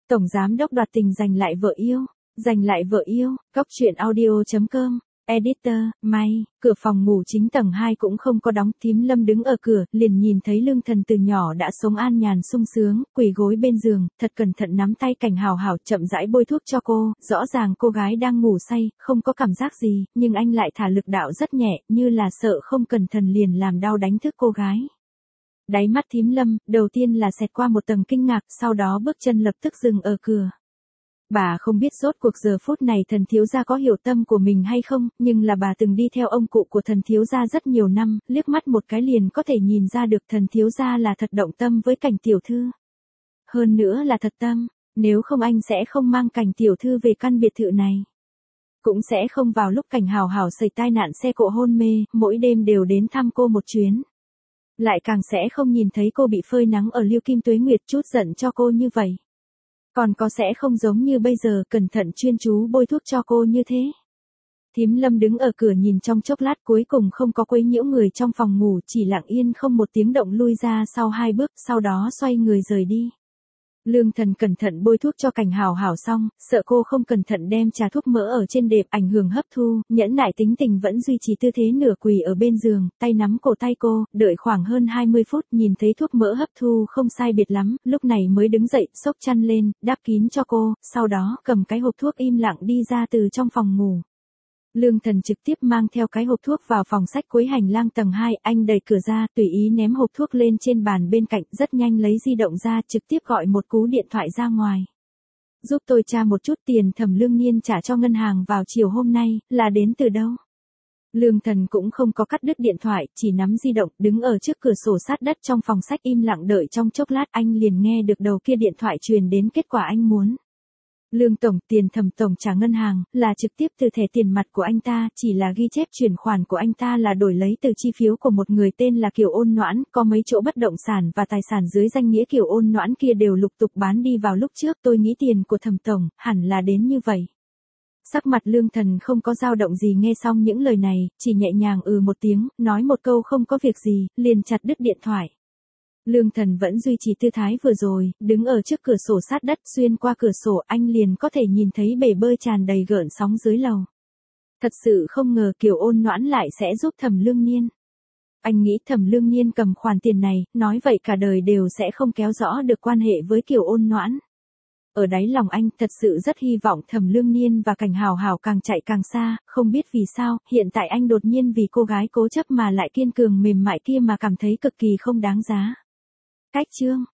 Tổng giám đốc đoạt tình giành lại vợ yêu. Giành lại vợ yêu, Cóc truyện audio.com. Editor, May, cửa phòng ngủ chính tầng 2 cũng không có đóng, thím Lâm đứng ở cửa, liền nhìn thấy Lương Thần từ nhỏ đã sống an nhàn sung sướng, quỳ gối bên giường, thật cẩn thận nắm tay Cảnh Hào Hào chậm rãi bôi thuốc cho cô, rõ ràng cô gái đang ngủ say, không có cảm giác gì, nhưng anh lại thả lực đạo rất nhẹ, như là sợ không cẩn thận liền làm đau đánh thức cô gái. Đáy mắt thím Lâm, đầu tiên là xẹt qua một tầng kinh ngạc, sau đó bước chân lập tức dừng ở cửa. Bà không biết rốt cuộc giờ phút này thần thiếu gia có hiểu tâm của mình hay không, nhưng là bà từng đi theo ông cụ của thần thiếu gia rất nhiều năm, liếc mắt một cái liền có thể nhìn ra được thần thiếu gia là thật động tâm với Cảnh tiểu thư. Hơn nữa là thật tâm, nếu không anh sẽ không mang Cảnh tiểu thư về căn biệt thự này. Cũng sẽ không vào lúc Cảnh Hào Hào xảy tai nạn xe cộ hôn mê, mỗi đêm đều đến thăm cô một chuyến. Lại càng sẽ không nhìn thấy cô bị phơi nắng ở Liêu Kim Tuế Nguyệt chút giận cho cô như vậy. Còn có sẽ không giống như bây giờ cẩn thận chuyên chú bôi thuốc cho cô như thế. Thím Lâm đứng ở cửa nhìn trong chốc lát cuối cùng không có quấy nhiễu người trong phòng ngủ, chỉ lặng yên không một tiếng động lui ra sau 2 bước, sau đó xoay người rời đi. Lương Thần cẩn thận bôi thuốc cho Cảnh Hào Hào xong, sợ cô không cẩn thận đem trà thuốc mỡ ở trên đệm ảnh hưởng hấp thu, nhẫn nại tính tình vẫn duy trì tư thế nửa quỳ ở bên giường, tay nắm cổ tay cô, đợi khoảng hơn 20 phút nhìn thấy thuốc mỡ hấp thu không sai biệt lắm, lúc này mới đứng dậy, xốc chăn lên, đắp kín cho cô, sau đó cầm cái hộp thuốc im lặng đi ra từ trong phòng ngủ. Lương Thần trực tiếp mang theo cái hộp thuốc vào phòng sách cuối hành lang tầng 2, anh đẩy cửa ra, tùy ý ném hộp thuốc lên trên bàn bên cạnh, rất nhanh lấy di động ra, trực tiếp gọi một cú điện thoại ra ngoài. Giúp tôi tra một chút tiền Thẩm Lương Niên trả cho ngân hàng vào chiều hôm nay, là đến từ đâu? Lương Thần cũng không có cắt đứt điện thoại, chỉ nắm di động, đứng ở trước cửa sổ sát đất trong phòng sách im lặng đợi trong chốc lát anh liền nghe được đầu kia điện thoại truyền đến kết quả anh muốn. Lương Tổng, tiền Thẩm Tổng trả ngân hàng, là trực tiếp từ thẻ tiền mặt của anh ta, chỉ là ghi chép chuyển khoản của anh ta là đổi lấy từ chi phiếu của một người tên là Kiều Ôn Noãn, có mấy chỗ bất động sản và tài sản dưới danh nghĩa Kiều Ôn Noãn kia đều lục tục bán đi vào lúc trước, tôi nghĩ tiền của Thẩm Tổng, hẳn là đến như vậy. Sắc mặt Lương Thần không có dao động gì nghe xong những lời này, chỉ nhẹ nhàng một tiếng, nói một câu không có việc gì, liền chặt đứt điện thoại. Lương Thần vẫn duy trì tư thái vừa rồi, đứng ở trước cửa sổ sát đất, xuyên qua cửa sổ anh liền có thể nhìn thấy bể bơi tràn đầy gợn sóng dưới lầu. Thật sự không ngờ Kiều Ôn Noãn lại sẽ giúp Thẩm Lương Niên. Anh nghĩ Thẩm Lương Niên cầm khoản tiền này, nói vậy cả đời đều sẽ không kéo rõ được quan hệ với Kiều Ôn Noãn. Ở đáy lòng anh thật sự rất hy vọng Thẩm Lương Niên và Cảnh Hào Hào càng chạy càng xa, không biết vì sao, hiện tại anh đột nhiên vì cô gái cố chấp mà lại kiên cường mềm mại kia mà cảm thấy cực kỳ không đáng giá. Cách chương